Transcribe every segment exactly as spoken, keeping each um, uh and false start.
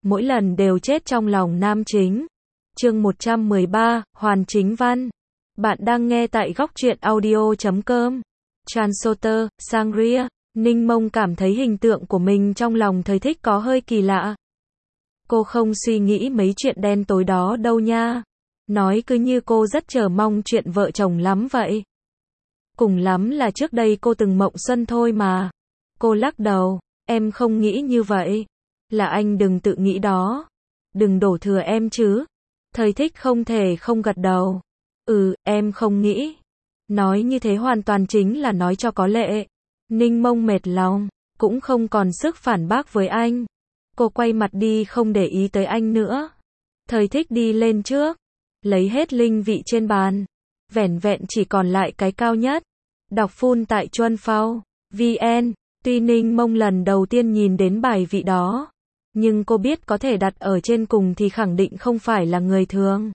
mỗi lần đều chết trong lòng nam chính. Chương một trăm mười ba, Hoàn Chính Văn. Bạn đang nghe tại góc truyện audio chấm com. Translator, Sangria. Ninh Mông cảm thấy hình tượng của mình trong lòng Thời Thích có hơi kỳ lạ. Cô không suy nghĩ mấy chuyện đen tối đó đâu nha. Nói cứ như cô rất chờ mong chuyện vợ chồng lắm vậy. Cùng lắm là trước đây cô từng mộng xuân thôi mà. Cô lắc đầu, em không nghĩ như vậy. Là anh đừng tự nghĩ đó. Đừng đổ thừa em chứ. Thời Thích không thể không gật đầu. Ừ, em không nghĩ. Nói như thế hoàn toàn chính là nói cho có lệ. Ninh Mông mệt lòng, cũng không còn sức phản bác với anh. Cô quay mặt đi không để ý tới anh nữa. Thời Thích đi lên trước, lấy hết linh vị trên bàn. Vẻn vẹn chỉ còn lại cái cao nhất. Đọc full tại Chuân Phao, vn. Tuy Ninh Mông lần đầu tiên nhìn đến bài vị đó, nhưng cô biết có thể đặt ở trên cùng thì khẳng định không phải là người thường.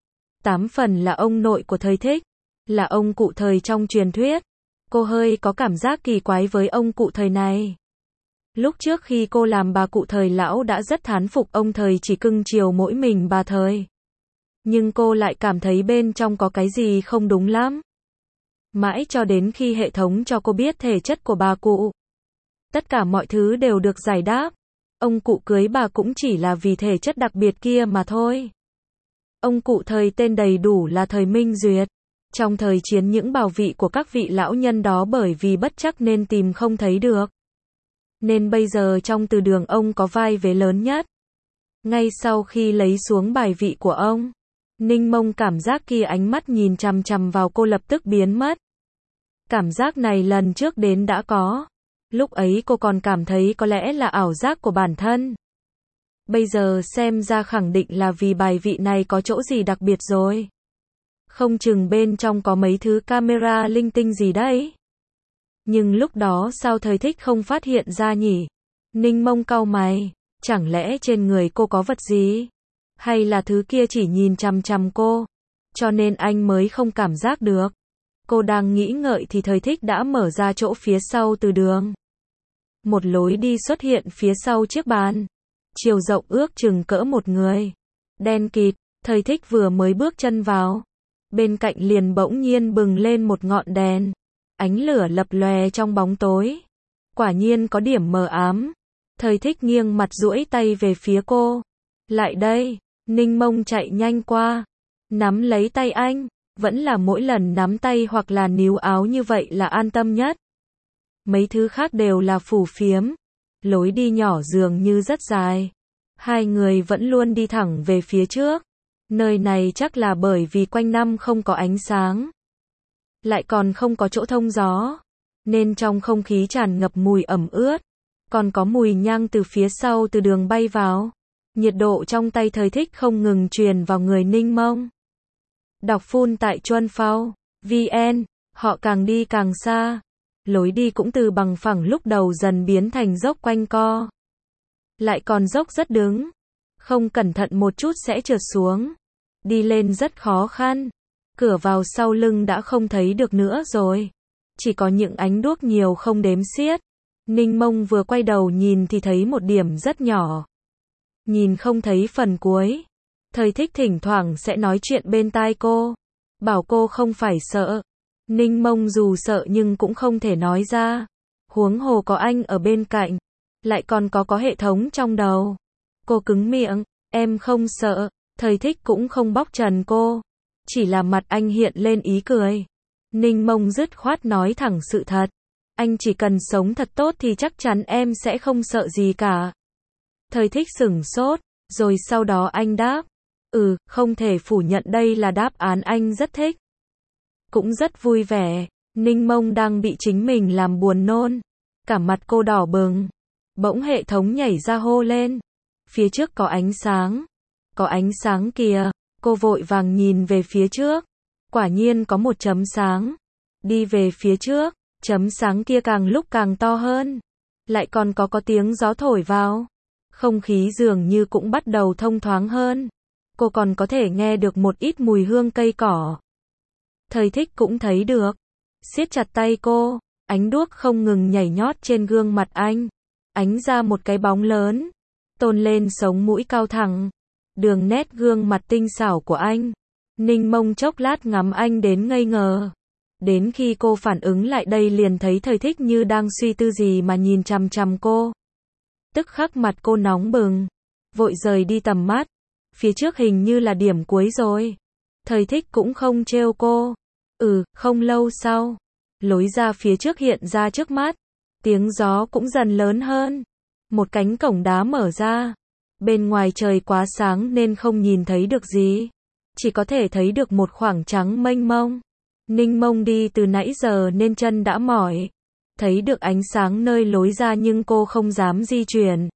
Tám phần là ông nội của Thời Thích, là ông cụ Thời trong truyền thuyết. Cô hơi có cảm giác kỳ quái với ông cụ Thời này. Lúc trước khi cô làm bà cụ Thời lão đã rất thán phục ông Thời chỉ cưng chiều mỗi mình bà Thời. Nhưng cô lại cảm thấy bên trong có cái gì không đúng lắm. Mãi cho đến khi hệ thống cho cô biết thể chất của bà cụ. Tất cả mọi thứ đều được giải đáp. Ông cụ cưới bà cũng chỉ là vì thể chất đặc biệt kia mà thôi. Ông cụ Thời tên đầy đủ là Thời Minh Duyệt. Trong thời chiến những bảo vị của các vị lão nhân đó bởi vì bất trắc nên tìm không thấy được. Nên bây giờ trong từ đường ông có vai vế lớn nhất. Ngay sau khi lấy xuống bài vị của ông, Ninh Mông cảm giác kia ánh mắt nhìn chằm chằm vào cô lập tức biến mất. Cảm giác này lần trước đến đã có. Lúc ấy cô còn cảm thấy có lẽ là ảo giác của bản thân. Bây giờ xem ra khẳng định là vì bài vị này có chỗ gì đặc biệt rồi. Không chừng bên trong có mấy thứ camera linh tinh gì đấy. Nhưng lúc đó sao Thời Thích không phát hiện ra nhỉ? Ninh Mông cau mày, chẳng lẽ trên người cô có vật gì? Hay là thứ kia chỉ nhìn chằm chằm cô, cho nên anh mới không cảm giác được? Cô đang nghĩ ngợi thì Thời Thích đã mở ra chỗ phía sau từ đường. Một lối đi xuất hiện phía sau chiếc bàn. Chiều rộng ước chừng cỡ một người. Đen kịt, Thời Thích vừa mới bước chân vào. Bên cạnh liền bỗng nhiên bừng lên một ngọn đèn. Ánh lửa lập lòe trong bóng tối. Quả nhiên có điểm mờ ám. Thời Thích nghiêng mặt duỗi tay về phía cô. Lại đây, Ninh Mông chạy nhanh qua. Nắm lấy tay anh. Vẫn là mỗi lần nắm tay hoặc là níu áo như vậy là an tâm nhất. Mấy thứ khác đều là phù phiếm. Lối đi nhỏ dường như rất dài. Hai người vẫn luôn đi thẳng về phía trước. Nơi này chắc là bởi vì quanh năm không có ánh sáng. Lại còn không có chỗ thông gió. Nên trong không khí tràn ngập mùi ẩm ướt. Còn có mùi nhang từ phía sau từ đường bay vào. Nhiệt độ trong tay Thời Thích không ngừng truyền vào người Ninh Mông. Đọc full tại Chuân Phao, vn. Họ càng đi càng xa. Lối đi cũng từ bằng phẳng lúc đầu dần biến thành dốc quanh co. Lại còn dốc rất đứng. Không cẩn thận một chút sẽ trượt xuống. Đi lên rất khó khăn. Cửa vào sau lưng đã không thấy được nữa rồi. Chỉ có những ánh đuốc nhiều không đếm xiết. Ninh Mông vừa quay đầu nhìn thì thấy một điểm rất nhỏ. Nhìn không thấy phần cuối. Thời Thích thỉnh thoảng sẽ nói chuyện bên tai cô. Bảo cô không phải sợ. Ninh Mông dù sợ nhưng cũng không thể nói ra. Huống hồ có anh ở bên cạnh. Lại còn có có hệ thống trong đầu. Cô cứng miệng. Em không sợ. Thời Thích cũng không bóc trần cô. Chỉ là mặt anh hiện lên ý cười. Ninh Mông dứt khoát nói thẳng sự thật. Anh chỉ cần sống thật tốt thì chắc chắn em sẽ không sợ gì cả. Thời Thích sửng sốt. Rồi sau đó anh đáp. Ừ, không thể phủ nhận đây là đáp án anh rất thích. Cũng rất vui vẻ. Ninh Mông đang bị chính mình làm buồn nôn. Cả mặt cô đỏ bừng. Bỗng hệ thống nhảy ra hô lên. Phía trước có ánh sáng. Có ánh sáng kìa. Cô vội vàng nhìn về phía trước. Quả nhiên có một chấm sáng. Đi về phía trước. Chấm sáng kia càng lúc càng to hơn. Lại còn có có tiếng gió thổi vào. Không khí dường như cũng bắt đầu thông thoáng hơn. Cô còn có thể nghe được một ít mùi hương cây cỏ. Thời Thích cũng thấy được. Siết chặt tay cô. Ánh đuốc không ngừng nhảy nhót trên gương mặt anh. Ánh ra một cái bóng lớn. tôn lên sống mũi cao thẳng, đường nét gương mặt tinh xảo của anh. Ninh Mông chốc lát ngắm anh đến ngây ngờ. Đến khi cô phản ứng lại đây liền thấy Thời Thích như đang suy tư gì mà nhìn chằm chằm cô. Tức khắc mặt cô nóng bừng, vội rời đi tầm mắt. Phía trước hình như là điểm cuối rồi. Thời Thích cũng không trêu cô. Ừ, không lâu sau, lối ra phía trước hiện ra trước mắt. Tiếng gió cũng dần lớn hơn. Một cánh cổng đá mở ra. Bên ngoài trời quá sáng nên không nhìn thấy được gì. Chỉ có thể thấy được một khoảng trắng mênh mông. Ninh Mông đi từ nãy giờ nên chân đã mỏi. Thấy được ánh sáng nơi lối ra nhưng cô không dám di chuyển.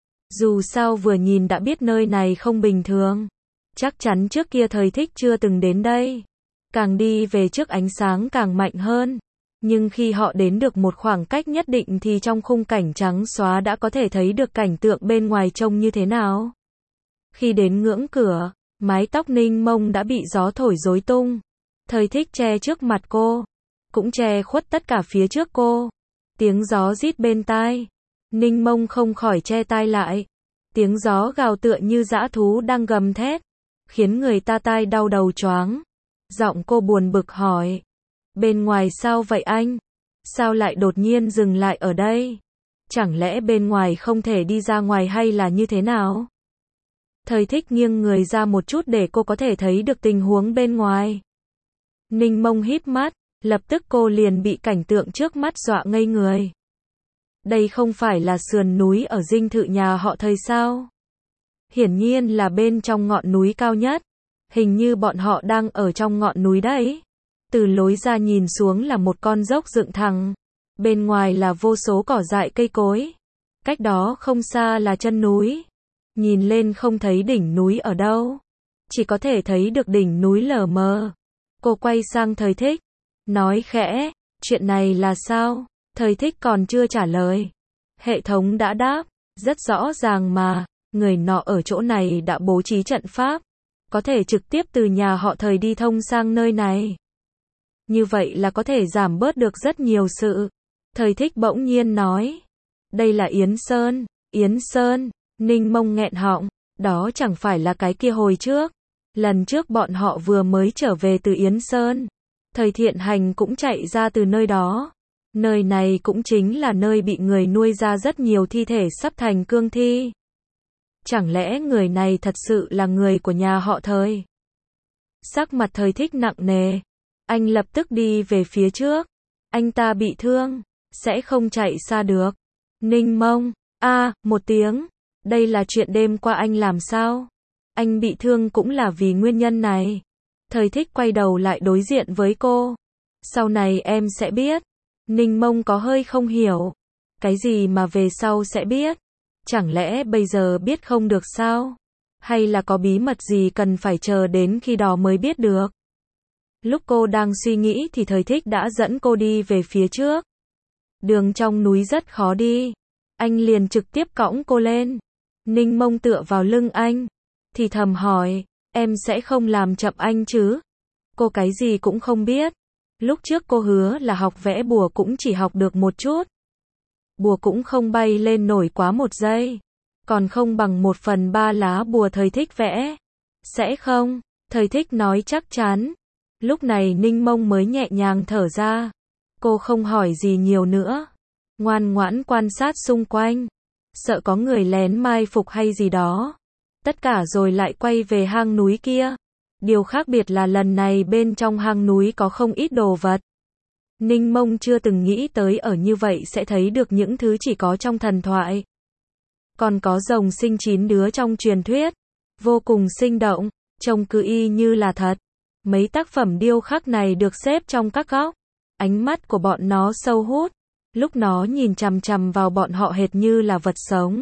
Dù sao vừa nhìn đã biết nơi này không bình thường. Chắc chắn trước kia Thời Thích chưa từng đến đây. Càng đi về trước ánh sáng càng mạnh hơn. Nhưng khi họ đến được một khoảng cách nhất định thì trong khung cảnh trắng xóa đã có thể thấy được cảnh tượng bên ngoài trông như thế nào. Khi đến ngưỡng cửa, mái tóc Ninh Mông đã bị gió thổi rối tung. Thời Thích che trước mặt cô, cũng che khuất tất cả phía trước cô. Tiếng gió rít bên tai. Ninh Mông không khỏi che tai lại. Tiếng gió gào tựa như dã thú đang gầm thét, khiến người ta tai đau đầu choáng. Giọng cô buồn bực hỏi. Bên ngoài sao vậy anh? Sao lại đột nhiên dừng lại ở đây? Chẳng lẽ bên ngoài không thể đi ra ngoài hay là như thế nào? Thời Thích nghiêng người ra một chút để cô có thể thấy được tình huống bên ngoài. Ninh Mông híp mắt, lập tức cô liền bị cảnh tượng trước mắt dọa ngây người. Đây không phải là sườn núi ở dinh thự nhà họ Thời sao? Hiển nhiên là bên trong ngọn núi cao nhất. Hình như bọn họ đang ở trong ngọn núi đấy. Từ lối ra nhìn xuống là một con dốc dựng thẳng. Bên ngoài là vô số cỏ dại cây cối. Cách đó không xa là chân núi. Nhìn lên không thấy đỉnh núi ở đâu. Chỉ có thể thấy được đỉnh núi lờ mờ. Cô quay sang Thời Thích, nói khẽ, chuyện này là sao? Thời Thích còn chưa trả lời. Hệ thống đã đáp, rất rõ ràng mà, người nọ ở chỗ này đã bố trí trận pháp. Có thể trực tiếp từ nhà họ Thời đi thông sang nơi này. Như vậy là có thể giảm bớt được rất nhiều sự. Thời Thích bỗng nhiên nói. Đây là Yến Sơn. Yến Sơn. Ninh Mông nghẹn họng. Đó chẳng phải là cái kia hồi trước. Lần trước bọn họ vừa mới trở về từ Yến Sơn. Thời Thiện Hành cũng chạy ra từ nơi đó. Nơi này cũng chính là nơi bị người nuôi ra rất nhiều thi thể sắp thành cương thi. Chẳng lẽ người này thật sự là người của nhà họ Thời? Sắc mặt Thời Thích nặng nề. Anh lập tức đi về phía trước. Anh ta bị thương, sẽ không chạy xa được. Ninh Mông, a à, một tiếng. Đây là chuyện đêm qua anh làm sao? Anh bị thương cũng là vì nguyên nhân này. Thời Thích quay đầu lại đối diện với cô. Sau này em sẽ biết. Ninh Mông có hơi không hiểu. Cái gì mà về sau sẽ biết? Chẳng lẽ bây giờ biết không được sao? Hay là có bí mật gì cần phải chờ đến khi đó mới biết được? Lúc cô đang suy nghĩ thì Thời Thích đã dẫn cô đi về phía trước. Đường trong núi rất khó đi. Anh liền trực tiếp cõng cô lên. Ninh Mông tựa vào lưng anh. Thì thầm hỏi, em sẽ không làm chậm anh chứ? Cô cái gì cũng không biết. Lúc trước cô hứa là học vẽ bùa cũng chỉ học được một chút. Bùa cũng không bay lên nổi quá một giây. Còn không bằng một phần ba lá bùa Thời Thích vẽ. Sẽ không? Thời Thích nói chắc chắn. Lúc này Ninh Mông mới nhẹ nhàng thở ra. Cô không hỏi gì nhiều nữa. Ngoan ngoãn quan sát xung quanh. Sợ có người lén mai phục hay gì đó. Tất cả rồi lại quay về hang núi kia. Điều khác biệt là lần này bên trong hang núi có không ít đồ vật. Ninh Mông chưa từng nghĩ tới ở như vậy sẽ thấy được những thứ chỉ có trong thần thoại. Còn có rồng sinh chín đứa trong truyền thuyết. Vô cùng sinh động, trông cứ y như là thật. Mấy tác phẩm điêu khắc này được xếp trong các góc. Ánh mắt của bọn nó sâu hút. Lúc nó nhìn chằm chằm vào bọn họ hệt như là vật sống.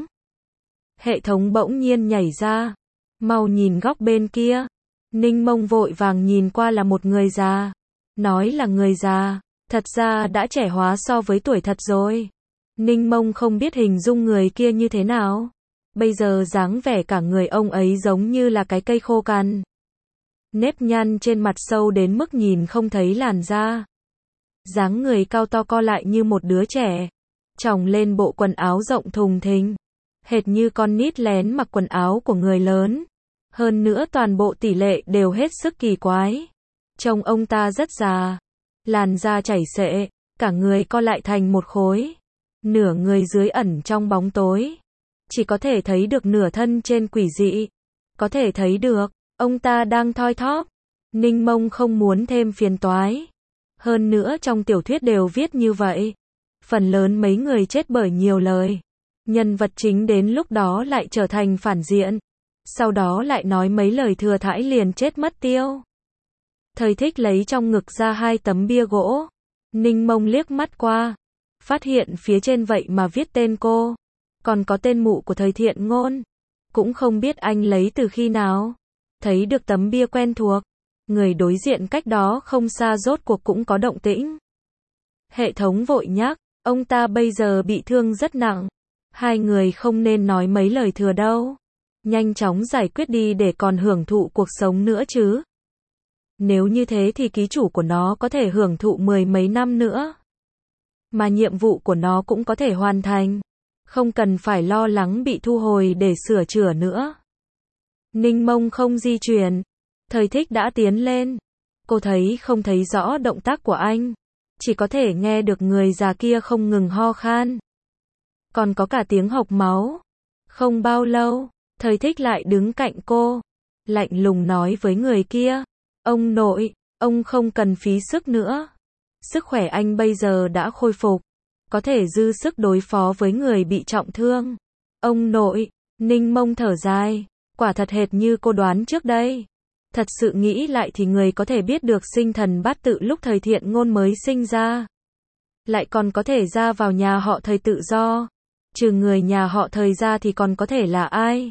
Hệ thống bỗng nhiên nhảy ra. Mau nhìn góc bên kia. Ninh Mông vội vàng nhìn qua là một người già. Nói là người già, thật ra đã trẻ hóa so với tuổi thật rồi. Ninh Mông không biết hình dung người kia như thế nào. Bây giờ dáng vẻ cả người ông ấy giống như là cái cây khô cằn. Nếp nhăn trên mặt sâu đến mức nhìn không thấy làn da. Dáng người cao to co lại như một đứa trẻ. Chồng lên bộ quần áo rộng thùng thình. hệt như con nít lén mặc quần áo của người lớn. Hơn nữa toàn bộ tỷ lệ đều hết sức kỳ quái. Trông ông ta rất già, làn da chảy xệ, cả người co lại thành một khối. Nửa người dưới ẩn trong bóng tối. Chỉ có thể thấy được nửa thân trên quỷ dị. Có thể thấy được, ông ta đang thoi thóp. Ninh Mông không muốn thêm phiền toái. Hơn nữa trong tiểu thuyết đều viết như vậy. Phần lớn mấy người chết bởi nhiều lời. Nhân vật chính đến lúc đó lại trở thành phản diện. Sau đó lại nói mấy lời thừa thãi liền chết mất tiêu. Thời Thích lấy trong ngực ra hai tấm bia gỗ. Ninh Mông liếc mắt qua. Phát hiện phía trên vậy mà viết tên cô. Còn có tên mụ của Thời Thiện Ngôn. Cũng không biết anh lấy từ khi nào. Thấy được tấm bia quen thuộc. Người đối diện cách đó không xa rốt cuộc cũng có động tĩnh. Hệ thống vội nhắc, ông ta bây giờ bị thương rất nặng. Hai người không nên nói mấy lời thừa đâu. Nhanh chóng giải quyết đi để còn hưởng thụ cuộc sống nữa chứ. Nếu như thế thì ký chủ của nó có thể hưởng thụ mười mấy năm nữa. Mà nhiệm vụ của nó cũng có thể hoàn thành. Không cần phải lo lắng bị thu hồi để sửa chữa nữa. Ninh Mông không di chuyển. Thời Thích đã tiến lên. Cô thấy không thấy rõ động tác của anh. Chỉ có thể nghe được người già kia không ngừng ho khan. Còn có cả tiếng hộc máu. Không bao lâu, Thời Thích lại đứng cạnh cô. Lạnh lùng nói với người kia. Ông nội, ông không cần phí sức nữa. Sức khỏe anh bây giờ đã khôi phục. Có thể dư sức đối phó với người bị trọng thương. Ông nội, Ninh Mông thở dài. Quả thật hệt như cô đoán trước đây. Thật sự nghĩ lại thì người có thể biết được sinh thần bát tự lúc Thời Thiện Ngôn mới sinh ra. Lại còn có thể ra vào nhà họ Thời tự do. Trừ người nhà họ Thời ra thì còn có thể là ai?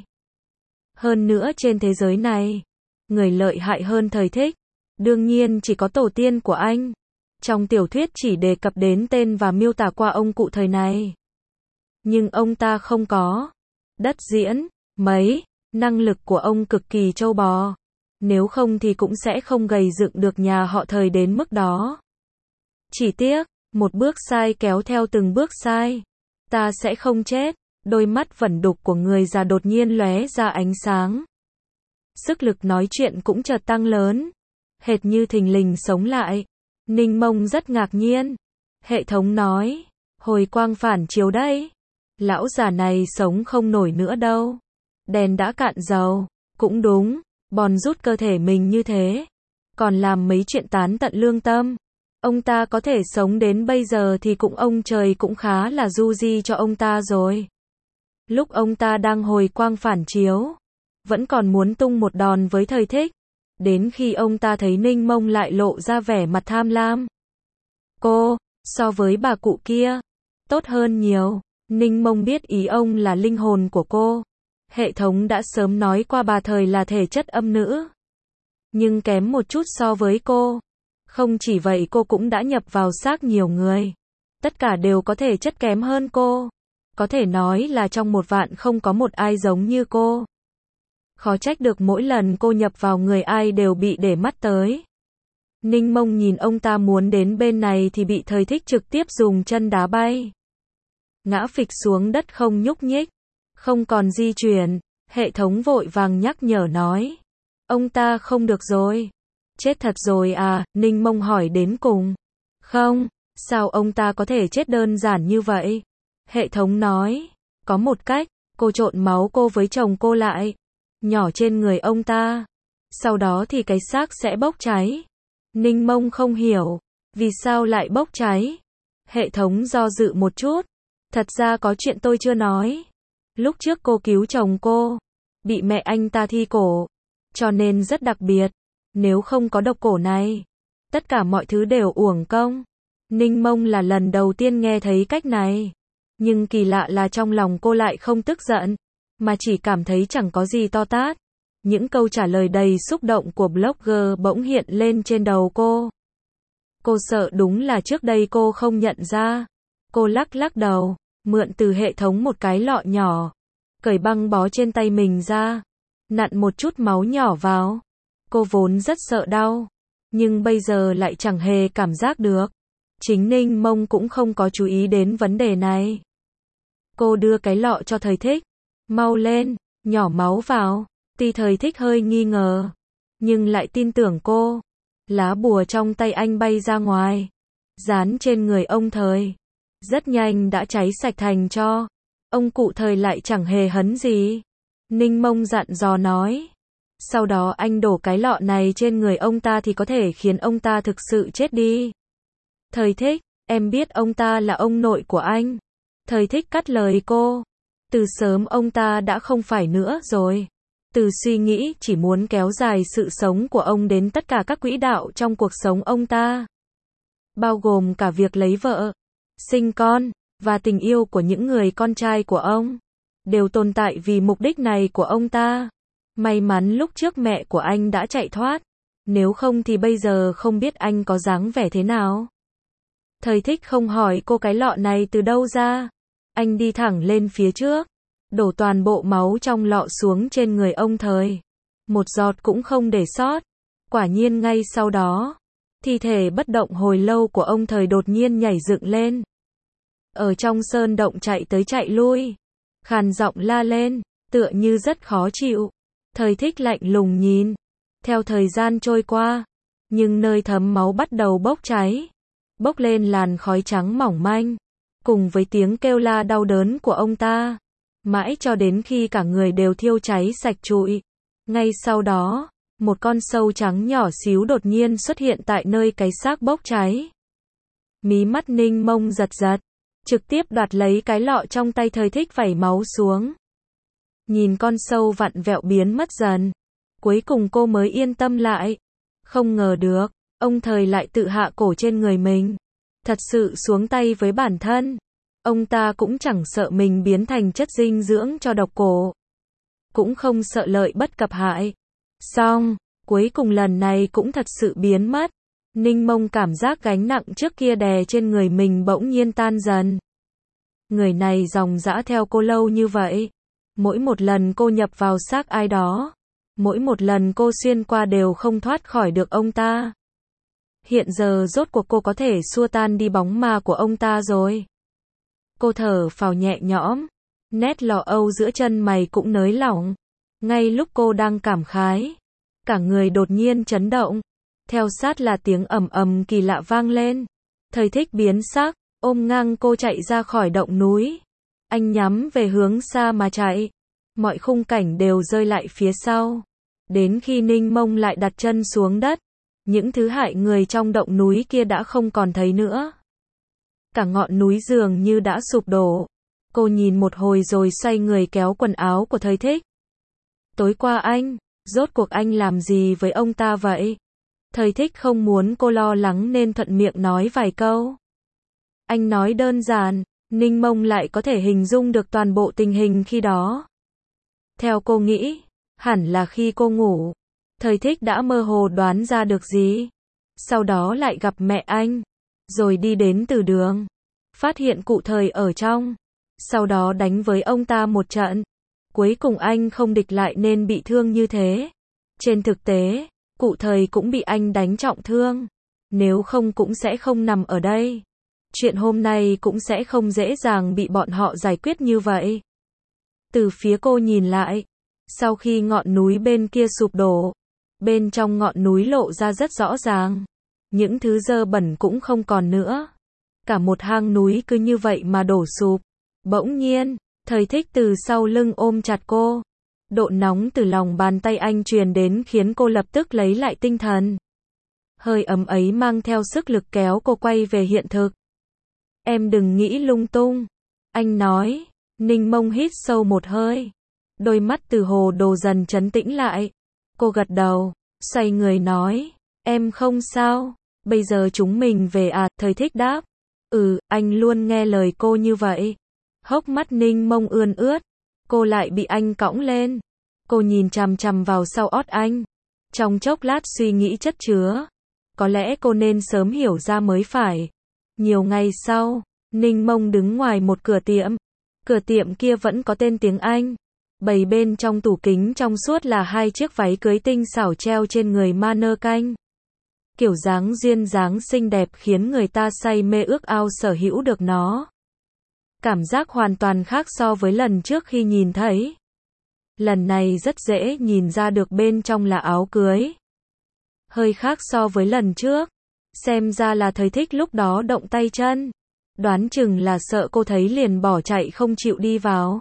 Hơn nữa trên thế giới này, người lợi hại hơn Thời Thích. Đương nhiên chỉ có tổ tiên của anh. Trong tiểu thuyết chỉ đề cập đến tên và miêu tả qua ông cụ thời này. Nhưng ông ta không có. Đất diễn, mấy, năng lực của ông cực kỳ trâu bò. Nếu không thì cũng sẽ không gầy dựng được nhà họ Thời đến mức đó. Chỉ tiếc, một bước sai kéo theo từng bước sai. Ta sẽ không chết. Đôi mắt vẩn đục của người già đột nhiên lóe ra ánh sáng. Sức lực nói chuyện cũng chợt tăng lớn. Hệt như thình lình sống lại. Ninh Mông rất ngạc nhiên. Hệ thống nói. Hồi quang phản chiếu đây. Lão già này sống không nổi nữa đâu. Đèn đã cạn dầu. Cũng đúng. Bòn rút cơ thể mình như thế. Còn làm mấy chuyện tán tận lương tâm. Ông ta có thể sống đến bây giờ thì cũng ông trời cũng khá là du di cho ông ta rồi. Lúc ông ta đang hồi quang phản chiếu. Vẫn còn muốn tung một đòn với Thời Thích. Đến khi ông ta thấy Ninh Mông lại lộ ra vẻ mặt tham lam. Cô, so với bà cụ kia, tốt hơn nhiều. Ninh Mông biết ý ông là linh hồn của cô. Hệ thống đã sớm nói qua bà Thời là thể chất âm nữ. Nhưng kém một chút so với cô. Không chỉ vậy cô cũng đã nhập vào xác nhiều người. Tất cả đều có thể chất kém hơn cô. Có thể nói là trong một vạn không có một ai giống như cô. Khó trách được mỗi lần cô nhập vào người ai đều bị để mắt tới. Ninh Mông nhìn ông ta muốn đến bên này thì bị Thời Thích trực tiếp dùng chân đá bay. Ngã phịch xuống đất không nhúc nhích. Không còn di chuyển. Hệ thống vội vàng nhắc nhở nói. Ông ta không được rồi. Chết thật rồi à? Ninh Mông hỏi đến cùng. Không, sao ông ta có thể chết đơn giản như vậy? Hệ thống nói. Có một cách, cô trộn máu cô với chồng cô lại. Nhỏ trên người ông ta. Sau đó thì cái xác sẽ bốc cháy. Ninh Mông không hiểu. Vì sao lại bốc cháy? Hệ thống do dự một chút. Thật ra có chuyện tôi chưa nói. Lúc trước cô cứu chồng cô. Bị mẹ anh ta thi cổ. Cho nên rất đặc biệt. Nếu không có độc cổ này. Tất cả mọi thứ đều uổng công. Ninh Mông là lần đầu tiên nghe thấy cách này. Nhưng kỳ lạ là trong lòng cô lại không tức giận. Mà chỉ cảm thấy chẳng có gì to tát. Những câu trả lời đầy xúc động của blogger bỗng hiện lên trên đầu cô. Cô sợ đúng là trước đây cô không nhận ra. Cô lắc lắc đầu, mượn từ hệ thống một cái lọ nhỏ. Cởi băng bó trên tay mình ra. Nặn một chút máu nhỏ vào. Cô vốn rất sợ đau. Nhưng bây giờ lại chẳng hề cảm giác được. Chính Ninh Mông cũng không có chú ý đến vấn đề này. Cô đưa cái lọ cho Thời Thích. Mau lên, nhỏ máu vào. Tuy Thời Thích hơi nghi ngờ, nhưng lại tin tưởng cô. Lá bùa trong tay anh bay ra ngoài, dán trên người ông Thời. Rất nhanh đã cháy sạch thành tro. Ông cụ Thời lại chẳng hề hấn gì. Ninh Mông dặn dò nói. Sau đó anh đổ cái lọ này trên người ông ta thì có thể khiến ông ta thực sự chết đi. Thời Thích, em biết ông ta là ông nội của anh. Thời Thích cắt lời cô. Từ sớm ông ta đã không phải nữa rồi. Từ suy nghĩ chỉ muốn kéo dài sự sống của ông đến tất cả các quỹ đạo trong cuộc sống ông ta. Bao gồm cả việc lấy vợ, sinh con, và tình yêu của những người con trai của ông. Đều tồn tại vì mục đích này của ông ta. May mắn lúc trước mẹ của anh đã chạy thoát. Nếu không thì bây giờ không biết anh có dáng vẻ thế nào. Thời Thích không hỏi cô cái lọ này từ đâu ra. Anh đi thẳng lên phía trước, đổ toàn bộ máu trong lọ xuống trên người ông Thời. Một giọt cũng không để sót. Quả nhiên ngay sau đó, thi thể bất động hồi lâu của ông Thời đột nhiên nhảy dựng lên. Ở trong sơn động chạy tới chạy lui, khàn giọng la lên, tựa như rất khó chịu. Thời Thích lạnh lùng nhìn. Theo thời gian trôi qua, nhưng nơi thấm máu bắt đầu bốc cháy, bốc lên làn khói trắng mỏng manh, cùng với tiếng kêu la đau đớn của ông ta, mãi cho đến khi cả người đều thiêu cháy sạch trụi. Ngay sau đó, một con sâu trắng nhỏ xíu đột nhiên xuất hiện tại nơi cái xác bốc cháy. Mí mắt Ninh Mông giật giật, trực tiếp đoạt lấy cái lọ trong tay Thời Thích vẩy máu xuống. Nhìn con sâu vặn vẹo biến mất dần, cuối cùng cô mới yên tâm lại. Không ngờ được, ông Thời lại tự hạ cổ trên người mình. Thật sự xuống tay với bản thân. Ông ta cũng chẳng sợ mình biến thành chất dinh dưỡng cho độc cổ. Cũng không sợ lợi bất cập hại. Xong, cuối cùng lần này cũng thật sự biến mất. Ninh Mông cảm giác gánh nặng trước kia đè trên người mình bỗng nhiên tan dần. Người này dòng dã theo cô lâu như vậy. Mỗi một lần cô nhập vào xác ai đó, mỗi một lần cô xuyên qua đều không thoát khỏi được ông ta. Hiện giờ rốt cuộc cô có thể xua tan đi bóng ma của ông ta rồi. Cô thở phào nhẹ nhõm, nét lọ âu giữa chân mày cũng nới lỏng. Ngay lúc cô đang cảm khái, cả người đột nhiên chấn động, theo sát là tiếng ầm ầm kỳ lạ vang lên. Thời Thích biến sắc, ôm ngang cô chạy ra khỏi động núi. Anh nhắm về hướng xa mà chạy. Mọi khung cảnh đều rơi lại phía sau. Đến khi Ninh Mông lại đặt chân xuống đất, những thứ hại người trong động núi kia đã không còn thấy nữa. Cả ngọn núi dường như đã sụp đổ. Cô nhìn một hồi rồi xoay người kéo quần áo của Thời Thích. Tối qua anh, rốt cuộc anh làm gì với ông ta vậy? Thời Thích không muốn cô lo lắng nên thuận miệng nói vài câu. Anh nói đơn giản, Ninh Mông lại có thể hình dung được toàn bộ tình hình khi đó. Theo cô nghĩ, hẳn là khi cô ngủ, Thời Thích đã mơ hồ đoán ra được gì. Sau đó lại gặp mẹ anh, rồi đi đến từ đường, phát hiện cụ Thời ở trong, sau đó đánh với ông ta một trận. Cuối cùng anh không địch lại nên bị thương như thế. Trên thực tế, cụ Thời cũng bị anh đánh trọng thương. Nếu không cũng sẽ không nằm ở đây. Chuyện hôm nay cũng sẽ không dễ dàng bị bọn họ giải quyết như vậy. Từ phía cô nhìn lại, sau khi ngọn núi bên kia sụp đổ, bên trong ngọn núi lộ ra rất rõ ràng. Những thứ dơ bẩn cũng không còn nữa. Cả một hang núi cứ như vậy mà đổ sụp. Bỗng nhiên, Thời Thích từ sau lưng ôm chặt cô. Độ nóng từ lòng bàn tay anh truyền đến khiến cô lập tức lấy lại tinh thần. Hơi ấm ấy mang theo sức lực kéo cô quay về hiện thực. Em đừng nghĩ lung tung. Anh nói. Ninh Mông hít sâu một hơi. Đôi mắt từ hồ đồ dần trấn tĩnh lại. Cô gật đầu, xoay người nói. Em không sao. Bây giờ chúng mình về à? Thời Thích đáp. Ừ, anh luôn nghe lời cô như vậy. Hốc mắt Ninh Mông ươn ướt. Cô lại bị anh cõng lên. Cô nhìn chằm chằm vào sau ót anh. Trong chốc lát suy nghĩ chất chứa. Có lẽ cô nên sớm hiểu ra mới phải. Nhiều ngày sau, Ninh Mông đứng ngoài một cửa tiệm. Cửa tiệm kia vẫn có tên tiếng Anh. Bày bên trong tủ kính trong suốt là hai chiếc váy cưới tinh xảo treo trên người mannequin. Kiểu dáng duyên dáng xinh đẹp khiến người ta say mê ước ao sở hữu được nó. Cảm giác hoàn toàn khác so với lần trước khi nhìn thấy. Lần này rất dễ nhìn ra được bên trong là áo cưới. Hơi khác so với lần trước. Xem ra là thầy thích lúc đó động tay chân. Đoán chừng là sợ cô thấy liền bỏ chạy không chịu đi vào.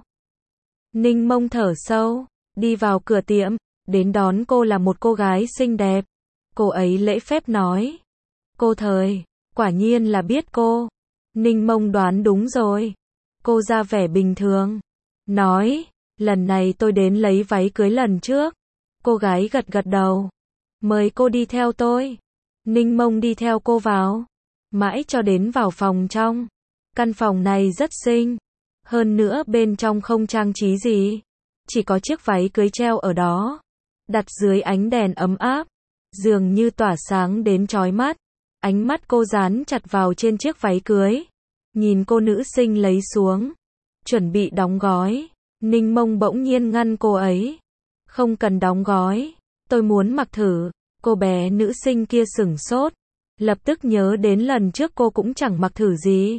Ninh Mông thở sâu, đi vào cửa tiệm, đến đón cô là một cô gái xinh đẹp. Cô ấy lễ phép nói. Cô Thời, quả nhiên là biết cô. Ninh Mông đoán đúng rồi. Cô ra vẻ bình thường. Nói, lần này tôi đến lấy váy cưới lần trước. Cô gái gật gật đầu. Mời cô đi theo tôi. Ninh Mông đi theo cô vào. Mãi cho đến vào phòng trong. Căn phòng này rất xinh. Hơn nữa bên trong không trang trí gì. Chỉ có chiếc váy cưới treo ở đó. Đặt dưới ánh đèn ấm áp. Dường như tỏa sáng đến chói mắt. Ánh mắt cô dán chặt vào trên chiếc váy cưới. Nhìn cô nữ sinh lấy xuống. Chuẩn bị đóng gói. Ninh Mông bỗng nhiên ngăn cô ấy. Không cần đóng gói. Tôi muốn mặc thử. Cô bé nữ sinh kia sửng sốt. Lập tức nhớ đến lần trước cô cũng chẳng mặc thử gì.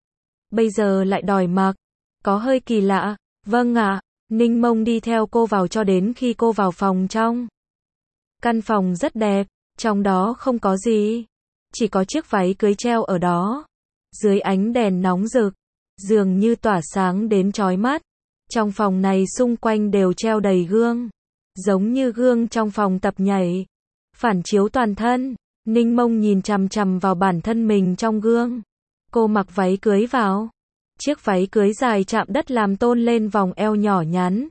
Bây giờ lại đòi mặc. Có hơi kỳ lạ. Vâng ạ. Ninh Mông đi theo cô vào cho đến khi cô vào phòng trong. Căn phòng rất đẹp. Trong đó không có gì. Chỉ có chiếc váy cưới treo ở đó. Dưới ánh đèn nóng rực. Dường như tỏa sáng đến chói mắt. Trong phòng này xung quanh đều treo đầy gương. Giống như gương trong phòng tập nhảy. Phản chiếu toàn thân. Ninh Mông nhìn chằm chằm vào bản thân mình trong gương. Cô mặc váy cưới vào. Chiếc váy cưới dài chạm đất làm tôn lên vòng eo nhỏ nhắn.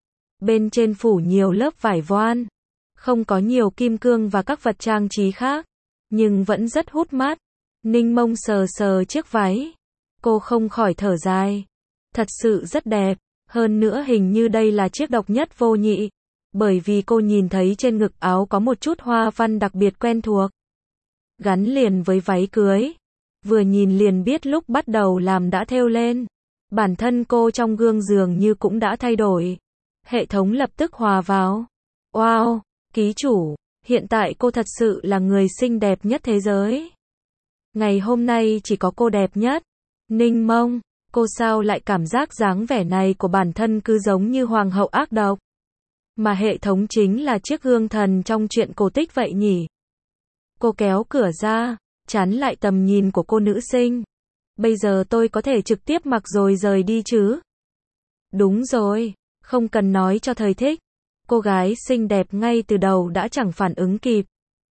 Bên trên phủ nhiều lớp vải voan. Không có nhiều kim cương và các vật trang trí khác. Nhưng vẫn rất hút mắt. Ninh Mông sờ sờ chiếc váy. Cô không khỏi thở dài. Thật sự rất đẹp. Hơn nữa hình như đây là chiếc độc nhất vô nhị. Bởi vì cô nhìn thấy trên ngực áo có một chút hoa văn đặc biệt quen thuộc. Gắn liền với váy cưới. Vừa nhìn liền biết lúc bắt đầu làm đã thêu lên. Bản thân cô trong gương dường như cũng đã thay đổi. Hệ thống lập tức hòa vào. Wow, ký chủ, hiện tại cô thật sự là người xinh đẹp nhất thế giới. Ngày hôm nay chỉ có cô đẹp nhất. Ninh Mông, cô sao lại cảm giác dáng vẻ này của bản thân cứ giống như hoàng hậu ác độc. Mà hệ thống chính là chiếc gương thần trong truyện cổ tích vậy nhỉ. Cô kéo cửa ra, chắn lại tầm nhìn của cô nữ sinh. Bây giờ tôi có thể trực tiếp mặc rồi rời đi chứ? Đúng rồi, không cần nói cho thầy thích. Cô gái xinh đẹp ngay từ đầu đã chẳng phản ứng kịp.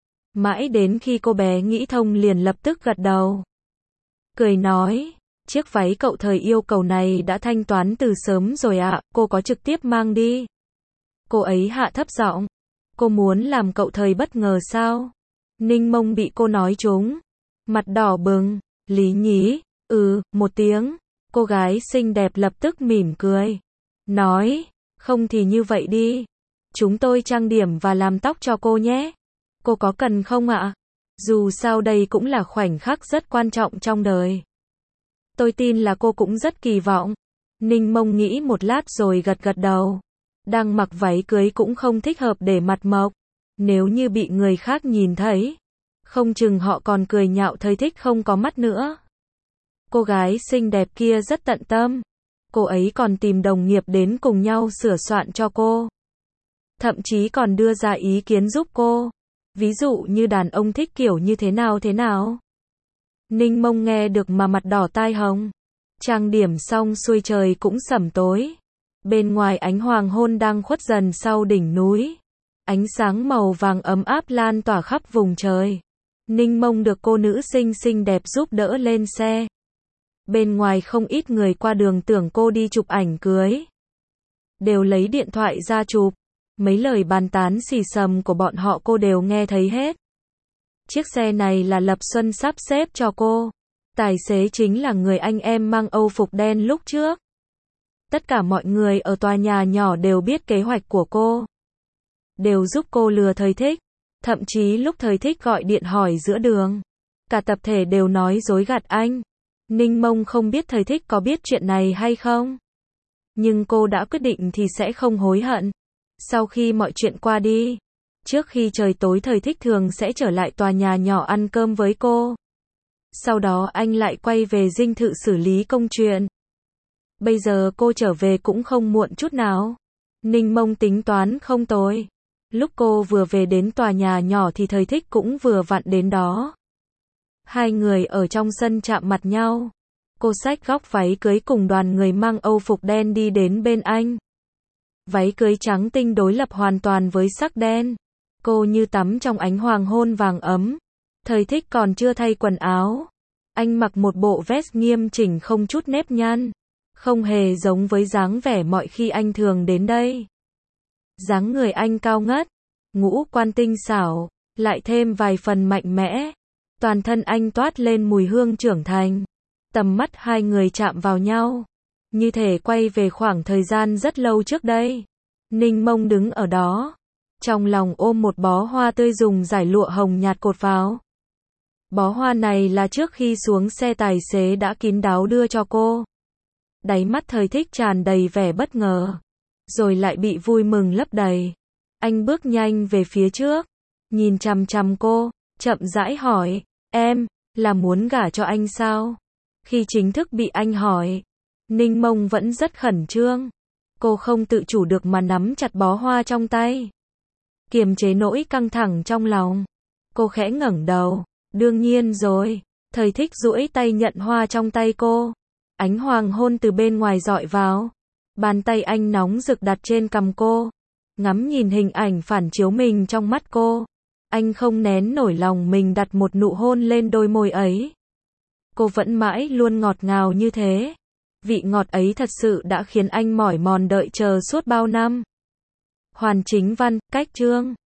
Mãi đến khi cô bé nghĩ thông liền lập tức gật đầu. Cười nói, chiếc váy cậu Thời yêu cầu này đã thanh toán từ sớm rồi ạ, cô có trực tiếp mang đi. Cô ấy hạ thấp giọng. Cô muốn làm cậu Thời bất ngờ sao? Ninh Mông bị cô nói trúng. Mặt đỏ bừng. Lý nhí. Ừ, một tiếng. Cô gái xinh đẹp lập tức mỉm cười. Nói, không thì như vậy đi. Chúng tôi trang điểm và làm tóc cho cô nhé. Cô có cần không ạ? Dù sao đây cũng là khoảnh khắc rất quan trọng trong đời. Tôi tin là cô cũng rất kỳ vọng. Ninh Mông nghĩ một lát rồi gật gật đầu. Đang mặc váy cưới cũng không thích hợp để mặt mộc. Nếu như bị người khác nhìn thấy, không chừng họ còn cười nhạo thầy thích không có mắt nữa. Cô gái xinh đẹp kia rất tận tâm. Cô ấy còn tìm đồng nghiệp đến cùng nhau sửa soạn cho cô. Thậm chí còn đưa ra ý kiến giúp cô. Ví dụ như đàn ông thích kiểu như thế nào thế nào. Ninh Mông nghe được mà mặt đỏ tai hồng. Trang điểm xong xuôi trời cũng sẩm tối. Bên ngoài ánh hoàng hôn đang khuất dần sau đỉnh núi. Ánh sáng màu vàng ấm áp lan tỏa khắp vùng trời. Ninh Mông được cô nữ xinh xinh đẹp giúp đỡ lên xe. Bên ngoài không ít người qua đường tưởng cô đi chụp ảnh cưới. Đều lấy điện thoại ra chụp. Mấy lời bàn tán xì xầm của bọn họ cô đều nghe thấy hết. Chiếc xe này là Lập Xuân sắp xếp cho cô. Tài xế chính là người anh em mang âu phục đen lúc trước. Tất cả mọi người ở tòa nhà nhỏ đều biết kế hoạch của cô. Đều giúp cô lừa thầy thích. Thậm chí lúc thầy thích gọi điện hỏi giữa đường. Cả tập thể đều nói dối gạt anh. Ninh Mông không biết thầy thích có biết chuyện này hay không. Nhưng cô đã quyết định thì sẽ không hối hận. Sau khi mọi chuyện qua đi. Trước khi trời tối thầy thích thường sẽ trở lại tòa nhà nhỏ ăn cơm với cô. Sau đó anh lại quay về dinh thự xử lý công chuyện. Bây giờ cô trở về cũng không muộn chút nào. Ninh Mông tính toán không tồi. Lúc cô vừa về đến tòa nhà nhỏ thì Thời Thích cũng vừa vặn đến đó. Hai người ở trong sân chạm mặt nhau. Cô xách góc váy cưới cùng đoàn người mang âu phục đen đi đến bên anh. Váy cưới trắng tinh đối lập hoàn toàn với sắc đen. Cô như tắm trong ánh hoàng hôn vàng ấm. Thời Thích còn chưa thay quần áo. Anh mặc một bộ vest nghiêm chỉnh không chút nếp nhăn. Không hề giống với dáng vẻ mọi khi anh thường đến đây. Dáng người anh cao ngất, ngũ quan tinh xảo, lại thêm vài phần mạnh mẽ. Toàn thân anh toát lên mùi hương trưởng thành. Tầm mắt hai người chạm vào nhau, như thể quay về khoảng thời gian rất lâu trước đây. Ninh Mông đứng ở đó, trong lòng ôm một bó hoa tươi dùng dải lụa hồng nhạt cột vào. Bó hoa này là trước khi xuống xe tài xế đã kín đáo đưa cho cô. Đáy mắt Thời Thích tràn đầy vẻ bất ngờ, rồi lại bị vui mừng lấp đầy. Anh bước nhanh về phía trước, nhìn chằm chằm cô, chậm rãi hỏi, em, là muốn gả cho anh sao? Khi chính thức bị anh hỏi, Ninh Mông vẫn rất khẩn trương. Cô không tự chủ được mà nắm chặt bó hoa trong tay, kiềm chế nỗi căng thẳng trong lòng. Cô khẽ ngẩng đầu, đương nhiên rồi. Thời Thích duỗi tay nhận hoa trong tay cô. Ánh hoàng hôn từ bên ngoài dọi vào. Bàn tay anh nóng rực đặt trên cằm cô. Ngắm nhìn hình ảnh phản chiếu mình trong mắt cô. Anh không nén nổi lòng mình đặt một nụ hôn lên đôi môi ấy. Cô vẫn mãi luôn ngọt ngào như thế. Vị ngọt ấy thật sự đã khiến anh mỏi mòn đợi chờ suốt bao năm. Hoàn Chính Văn, cách chương